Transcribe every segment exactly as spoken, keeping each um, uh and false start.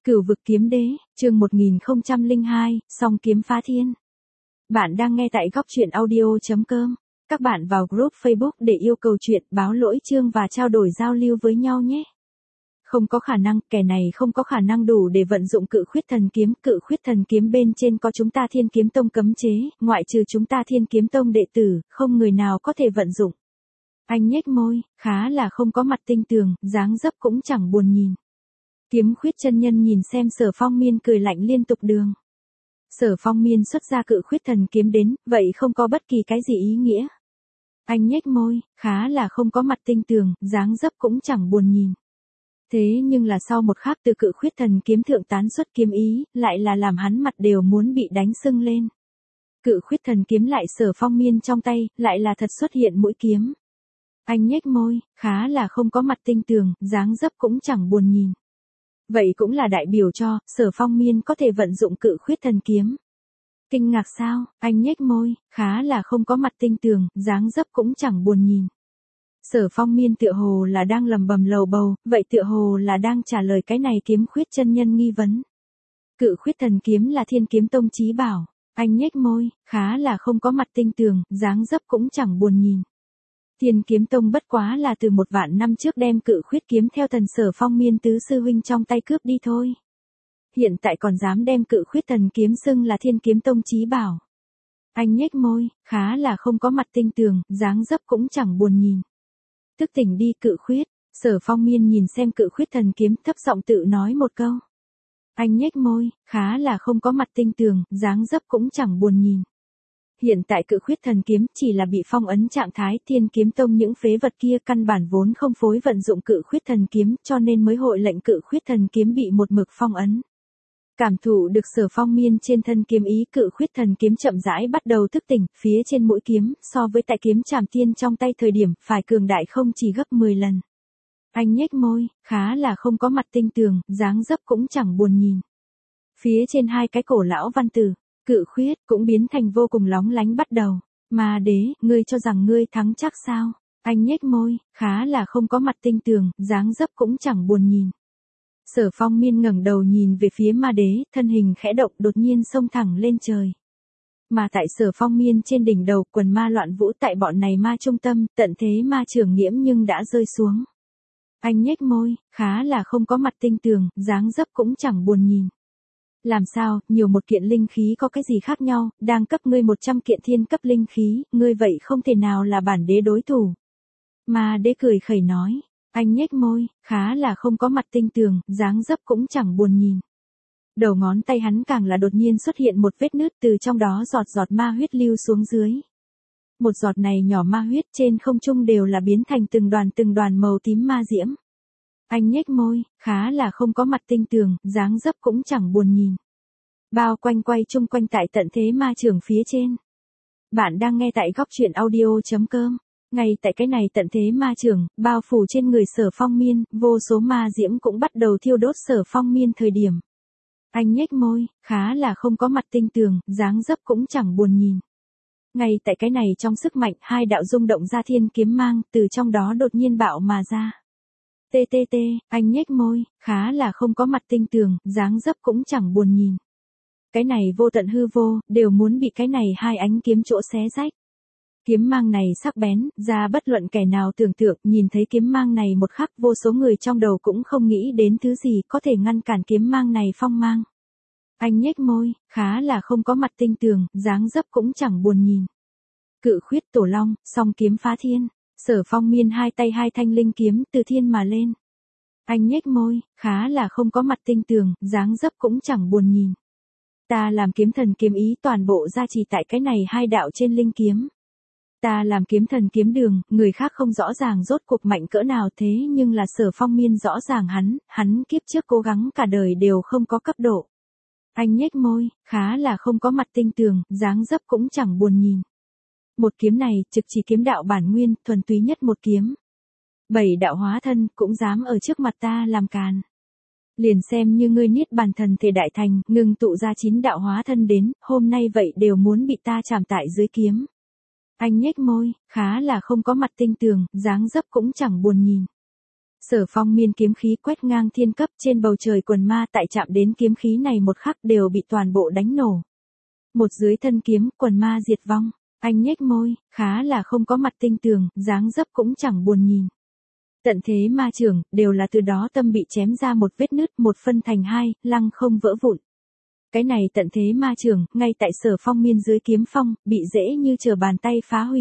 Cửu vực kiếm đế, chương một nghìn không trăm lẻ hai, song kiếm phá thiên. Bạn đang nghe tại góc truyện audio chấm com. Các bạn vào group Facebook để yêu cầu chuyện, báo lỗi chương và trao đổi giao lưu với nhau nhé. Không có khả năng, kẻ này không có khả năng đủ để vận dụng cự khuyết thần kiếm. Cự khuyết thần kiếm bên trên có chúng ta Thiên Kiếm Tông cấm chế, ngoại trừ chúng ta Thiên Kiếm Tông đệ tử, không người nào có thể vận dụng. Anh nhếch môi, khá là không có mặt tinh tường, dáng dấp cũng chẳng buồn nhìn. Kiếm khuyết chân nhân nhìn xem Sở Phong Miên cười lạnh liên tục đường. Sở Phong Miên xuất ra cự khuyết thần kiếm đến, vậy không có bất kỳ cái gì ý nghĩa. Anh nhếch môi, khá là không có mặt tinh tường, dáng dấp cũng chẳng buồn nhìn. Thế nhưng là sau một khắc từ cự khuyết thần kiếm thượng tán xuất kiếm ý, lại là làm hắn mặt đều muốn bị đánh sưng lên. Cự khuyết thần kiếm lại Sở Phong Miên trong tay, lại là thật xuất hiện mũi kiếm. Anh nhếch môi, khá là không có mặt tinh tường, dáng dấp cũng chẳng buồn nhìn. Vậy cũng là đại biểu cho, Sở Phong Miên có thể vận dụng cự khuyết thần kiếm. Kinh ngạc sao, anh nhếch môi, khá là không có mặt tinh tường, dáng dấp cũng chẳng buồn nhìn. Sở Phong Miên tựa hồ là đang lầm bầm lầu bầu, vậy tựa hồ là đang trả lời cái này kiếm khuyết chân nhân nghi vấn. Cự khuyết thần kiếm là Thiên Kiếm Tông chí bảo, anh nhếch môi, khá là không có mặt tinh tường, dáng dấp cũng chẳng buồn nhìn. Thiên Kiếm Tông bất quá là từ một vạn năm trước đem cự khuyết kiếm theo thần Sở Phong Miên tứ sư huynh trong tay cướp đi thôi. Hiện tại còn dám đem cự khuyết thần kiếm xưng là Thiên Kiếm Tông chí bảo. Anh nhếch môi, khá là không có mặt tinh tường, dáng dấp cũng chẳng buồn nhìn. Thức tỉnh đi cự khuyết, Sở Phong Miên nhìn xem cự khuyết thần kiếm thấp giọng tự nói một câu. Anh nhếch môi, khá là không có mặt tinh tường, dáng dấp cũng chẳng buồn nhìn. Hiện tại cự khuyết thần kiếm chỉ là bị phong ấn trạng thái, Thiên Kiếm Tông những phế vật kia căn bản vốn không phối vận dụng cự khuyết thần kiếm, cho nên mới hội lệnh cự khuyết thần kiếm bị một mực phong ấn. Cảm thụ được Sở Phong Miên trên thân kiếm ý, cự khuyết thần kiếm chậm rãi bắt đầu thức tỉnh, phía trên mũi kiếm, so với tại kiếm trảm tiên trong tay thời điểm, phải cường đại không chỉ gấp mười lần. Anh nhếch môi, khá là không có mặt tinh tường, dáng dấp cũng chẳng buồn nhìn. Phía trên hai cái cổ lão văn tử, cự khuyết cũng biến thành vô cùng lóng lánh bắt đầu. Ma đế, ngươi cho rằng ngươi thắng chắc sao? Anh nhếch môi, khá là không có mặt tinh tường, dáng dấp cũng chẳng buồn nhìn. Sở Phong Miên ngẩng đầu nhìn về phía ma đế, thân hình khẽ động đột nhiên xông thẳng lên trời. Mà tại Sở Phong Miên trên đỉnh đầu, quần ma loạn vũ tại bọn này ma trung tâm, tận thế ma trưởng nghiễm nhưng đã rơi xuống. Anh nhếch môi, khá là không có mặt tinh tường, dáng dấp cũng chẳng buồn nhìn. Làm sao, nhiều một kiện linh khí có cái gì khác nhau, đang cấp ngươi một trăm kiện thiên cấp linh khí, ngươi vậy không thể nào là bản đế đối thủ. Ma đế cười khẩy nói, anh nhếch môi, khá là không có mặt tinh tường, dáng dấp cũng chẳng buồn nhìn. Đầu ngón tay hắn càng là đột nhiên xuất hiện một vết nứt, từ trong đó giọt giọt ma huyết lưu xuống dưới. Một giọt này nhỏ ma huyết trên không trung đều là biến thành từng đoàn từng đoàn màu tím ma diễm. Anh nhếch môi, khá là không có mặt tinh tường, dáng dấp cũng chẳng buồn nhìn. Bao quanh quay chung quanh tại tận thế ma trường phía trên. Bạn đang nghe tại góc truyện audio chấm com. Ngay tại cái này tận thế ma trường, bao phủ trên người Sở Phong Miên, vô số ma diễm cũng bắt đầu thiêu đốt Sở Phong Miên thời điểm. Anh nhếch môi, khá là không có mặt tinh tường, dáng dấp cũng chẳng buồn nhìn. Ngay tại cái này trong sức mạnh, hai đạo rung động ra thiên kiếm mang, từ trong đó đột nhiên bạo mà ra. Tê tê tê, anh nhếch môi, khá là không có mặt tinh tường, dáng dấp cũng chẳng buồn nhìn. Cái này vô tận hư vô, đều muốn bị cái này hai ánh kiếm chỗ xé rách. Kiếm mang này sắc bén, ra bất luận kẻ nào tưởng tượng, nhìn thấy kiếm mang này một khắc, vô số người trong đầu cũng không nghĩ đến thứ gì có thể ngăn cản kiếm mang này phong mang. Anh nhếch môi, khá là không có mặt tinh tường, dáng dấp cũng chẳng buồn nhìn. Cự khuyết tổ long, song kiếm phá thiên. Sở Phong Miên hai tay hai thanh linh kiếm từ thiên mà lên. Anh nhếch môi, khá là không có mặt tinh tường, dáng dấp cũng chẳng buồn nhìn. Ta làm kiếm thần kiếm ý toàn bộ gia trì tại cái này hai đạo trên linh kiếm. Ta làm kiếm thần kiếm đường, người khác không rõ ràng rốt cuộc mạnh cỡ nào, thế nhưng là Sở Phong Miên rõ ràng hắn, hắn kiếp trước cố gắng cả đời đều không có cấp độ. Anh nhếch môi, khá là không có mặt tinh tường, dáng dấp cũng chẳng buồn nhìn. Một kiếm này, trực chỉ kiếm đạo bản nguyên, thuần túy nhất một kiếm. Bảy đạo hóa thân, cũng dám ở trước mặt ta làm càn. Liền xem như ngươi niết bàn thần thể đại thành, ngừng tụ ra chín đạo hóa thân đến, hôm nay vậy đều muốn bị ta chạm tại dưới kiếm. Anh nhếch môi, khá là không có mặt tinh tường, dáng dấp cũng chẳng buồn nhìn. Sở Phong miên kiếm khí quét ngang thiên cấp trên bầu trời quần ma tại chạm đến kiếm khí này một khắc đều bị toàn bộ đánh nổ. Một dưới thân kiếm, quần ma diệt vong. Anh nhếch môi, khá là không có mặt tinh tường, dáng dấp cũng chẳng buồn nhìn. Tận thế ma trưởng, đều là từ đó tâm bị chém ra một vết nứt, một phân thành hai, lăng không vỡ vụn. Cái này tận thế ma trưởng, ngay tại Sở Phong miên dưới kiếm phong, bị dễ như trở bàn tay phá hủy.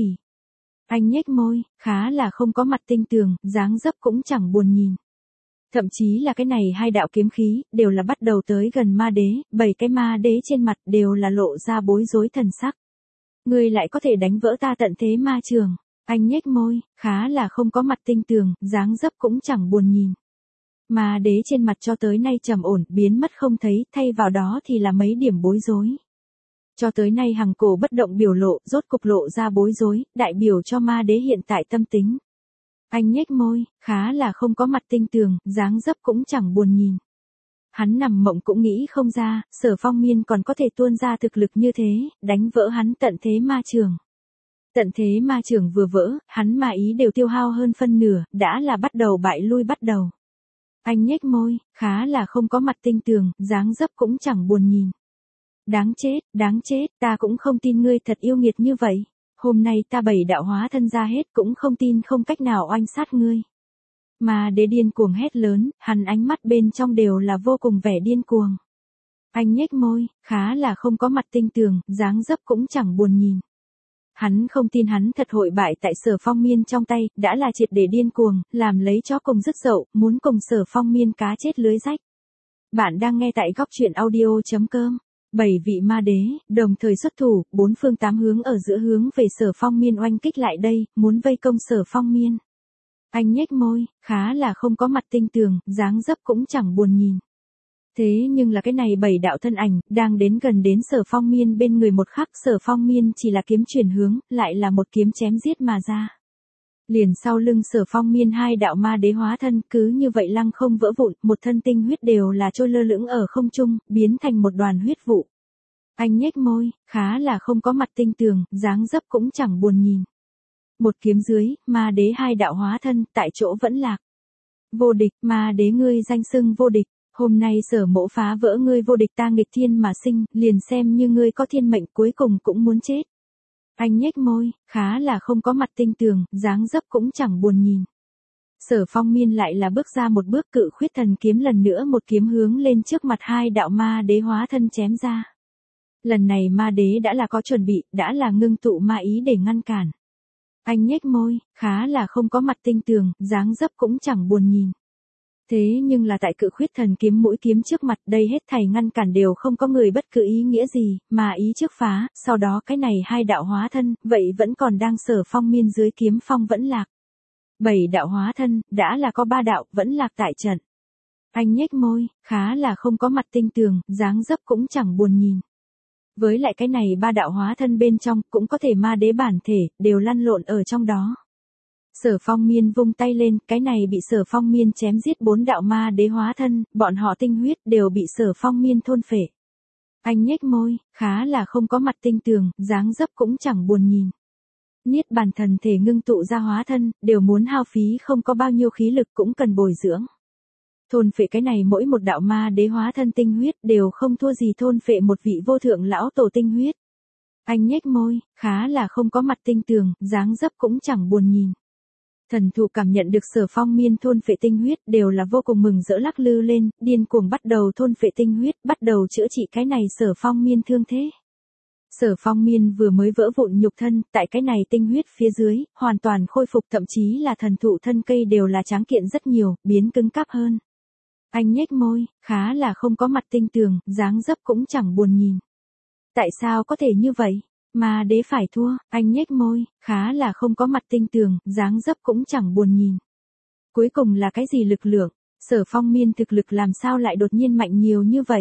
Anh nhếch môi, khá là không có mặt tinh tường, dáng dấp cũng chẳng buồn nhìn. Thậm chí là cái này hai đạo kiếm khí, đều là bắt đầu tới gần ma đế, bảy cái ma đế trên mặt đều là lộ ra bối rối thần sắc. Ngươi lại có thể đánh vỡ ta tận thế ma trường. Anh nhếch môi, khá là không có mặt tinh tường, dáng dấp cũng chẳng buồn nhìn. Ma đế trên mặt cho tới nay trầm ổn, biến mất không thấy, thay vào đó thì là mấy điểm bối rối. Cho tới nay hằng cổ bất động biểu lộ, rốt cục lộ ra bối rối, đại biểu cho ma đế hiện tại tâm tính. Anh nhếch môi, khá là không có mặt tinh tường, dáng dấp cũng chẳng buồn nhìn. Hắn nằm mộng cũng nghĩ không ra, Sở Phong miên còn có thể tuôn ra thực lực như thế, đánh vỡ hắn tận thế ma trường. Tận thế ma trường vừa vỡ, hắn ma ý đều tiêu hao hơn phân nửa, đã là bắt đầu bại lui bắt đầu. Anh nhếch môi, khá là không có mặt tinh tường, dáng dấp cũng chẳng buồn nhìn. Đáng chết, đáng chết, ta cũng không tin ngươi thật yêu nghiệt như vậy. Hôm nay ta bảy đạo hóa thân ra hết cũng không tin không cách nào oanh sát ngươi. Mà đế điên cuồng hét lớn, hắn ánh mắt bên trong đều là vô cùng vẻ điên cuồng. Anh nhếch môi, khá là không có mặt tinh tường, dáng dấp cũng chẳng buồn nhìn. Hắn không tin hắn thật hội bại tại Sở Phong miên trong tay, đã là triệt để điên cuồng, làm lấy chó cùng dứt dậu, muốn cùng Sở Phong miên cá chết lưới rách. Bạn đang nghe tại góc truyện audio chấm com. Bảy vị ma đế, đồng thời xuất thủ, bốn phương tám hướng ở giữa hướng về Sở Phong miên oanh kích lại đây, muốn vây công Sở Phong miên. Anh nhếch môi, khá là không có mặt tinh tường, dáng dấp cũng chẳng buồn nhìn. Thế nhưng là cái này bảy đạo thân ảnh, đang đến gần đến Sở Phong miên bên người một khắc, Sở Phong miên chỉ là kiếm chuyển hướng, lại là một kiếm chém giết mà ra. Liền sau lưng Sở Phong miên hai đạo ma đế hóa thân, cứ như vậy lăng không vỡ vụn, một thân tinh huyết đều là trôi lơ lửng ở không trung, biến thành một đoàn huyết vụ. Anh nhếch môi, khá là không có mặt tinh tường, dáng dấp cũng chẳng buồn nhìn. Một kiếm dưới, ma đế hai đạo hóa thân, tại chỗ vẫn lạc. Vô địch, ma đế ngươi danh xưng vô địch, hôm nay Sở mỗ phá vỡ ngươi vô địch ta nghịch thiên mà sinh, liền xem như ngươi có thiên mệnh cuối cùng cũng muốn chết. Anh nhếch môi, khá là không có mặt tinh tường, dáng dấp cũng chẳng buồn nhìn. Sở Phong miên lại là bước ra một bước, cự khuyết thần kiếm lần nữa một kiếm hướng lên trước mặt hai đạo ma đế hóa thân chém ra. Lần này ma đế đã là có chuẩn bị, đã là ngưng tụ ma ý để ngăn cản. Anh nhếch môi, khá là không có mặt tinh tường, dáng dấp cũng chẳng buồn nhìn. Thế nhưng là tại cự khuyết thần kiếm mũi kiếm trước mặt, đây hết thảy ngăn cản đều không có người bất cứ ý nghĩa gì, mà ý trước phá, sau đó cái này hai đạo hóa thân, vậy vẫn còn đang Sở Phong miên dưới kiếm phong vẫn lạc. Bảy đạo hóa thân, đã là có ba đạo, vẫn lạc tại trận. Anh nhếch môi, khá là không có mặt tinh tường, dáng dấp cũng chẳng buồn nhìn. Với lại cái này ba đạo hóa thân bên trong, cũng có thể ma đế bản thể, đều lăn lộn ở trong đó. Sở Phong miên vung tay lên, cái này bị Sở Phong miên chém giết bốn đạo ma đế hóa thân, bọn họ tinh huyết đều bị Sở Phong miên thôn phệ. Anh nhếch môi, khá là không có mặt tinh tường, dáng dấp cũng chẳng buồn nhìn. Niết bàn thần thể ngưng tụ ra hóa thân, đều muốn hao phí không có bao nhiêu khí lực cũng cần bồi dưỡng. Thôn phệ cái này mỗi một đạo ma đế hóa thân tinh huyết đều không thua gì thôn phệ một vị vô thượng lão tổ tinh huyết. Anh nhếch môi, khá là không có mặt tinh tường, dáng dấp cũng chẳng buồn nhìn. Thần thụ cảm nhận được Sở Phong miên thôn phệ tinh huyết đều là vô cùng mừng rỡ lắc lư lên, điên cuồng bắt đầu thôn phệ tinh huyết, bắt đầu chữa trị cái này Sở Phong miên thương thế. Sở Phong miên vừa mới vỡ vụn nhục thân, tại cái này tinh huyết phía dưới, hoàn toàn khôi phục, thậm chí là thần thụ thân cây đều là tráng kiện rất nhiều, biến cứng cáp hơn. Anh nhếch môi, khá là không có mặt tinh tường, dáng dấp cũng chẳng buồn nhìn. Tại sao có thể như vậy? Ma đế phải thua, anh nhếch môi, khá là không có mặt tinh tường, dáng dấp cũng chẳng buồn nhìn. Cuối cùng là cái gì lực lượng? Sở Phong miên thực lực làm sao lại đột nhiên mạnh nhiều như vậy?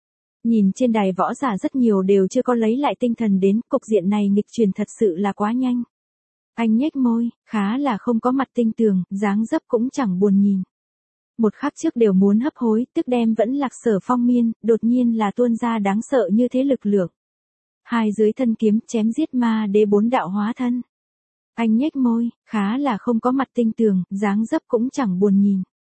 Nhìn trên đài võ giả rất nhiều đều chưa có lấy lại tinh thần đến, cục diện này nghịch chuyển thật sự là quá nhanh. Anh nhếch môi, khá là không có mặt tinh tường, dáng dấp cũng chẳng buồn nhìn. Một khắc trước đều muốn hấp hối, tức đem vẫn lạc Sở Phong miên, đột nhiên là tuôn ra đáng sợ như thế lực lượng. Hai dưới thân kiếm chém giết ma đế bốn đạo hóa thân. Anh nhếch môi, khá là không có mặt tinh tường, dáng dấp cũng chẳng buồn nhìn.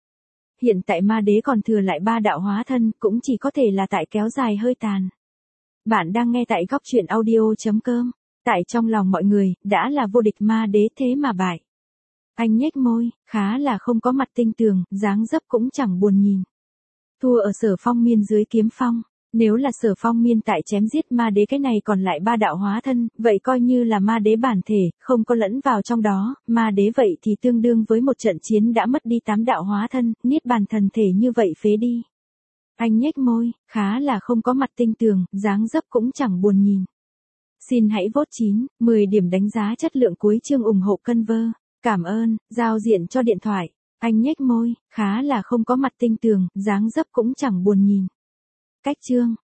hiện tại ma đế còn thừa lại ba đạo hóa thân, cũng chỉ có thể là tại kéo dài hơi tàn. Bạn đang nghe tại góc truyện audio.com. Tại trong lòng mọi người, đã là vô địch ma đế thế mà bại. Anh nhếch môi, khá là không có mặt tinh tường, dáng dấp cũng chẳng buồn nhìn. Thua ở Sở Phong Miên dưới kiếm phong. Nếu là Sở Phong Miên tại chém giết ma đế cái này còn lại ba đạo hóa thân, vậy coi như là ma đế bản thể, không có lẫn vào trong đó, ma đế vậy thì tương đương với một trận chiến đã mất đi tám đạo hóa thân, niết bàn thần thể như vậy phế đi. Anh nhếch môi, khá là không có mặt tinh tường, dáng dấp cũng chẳng buồn nhìn. Xin hãy vote chín, mười điểm đánh giá chất lượng cuối chương ủng hộ Conver. Cảm ơn, giao diện cho điện thoại. Anh nhếch môi, khá là không có mặt tinh tường, dáng dấp cũng chẳng buồn nhìn. Cách chương.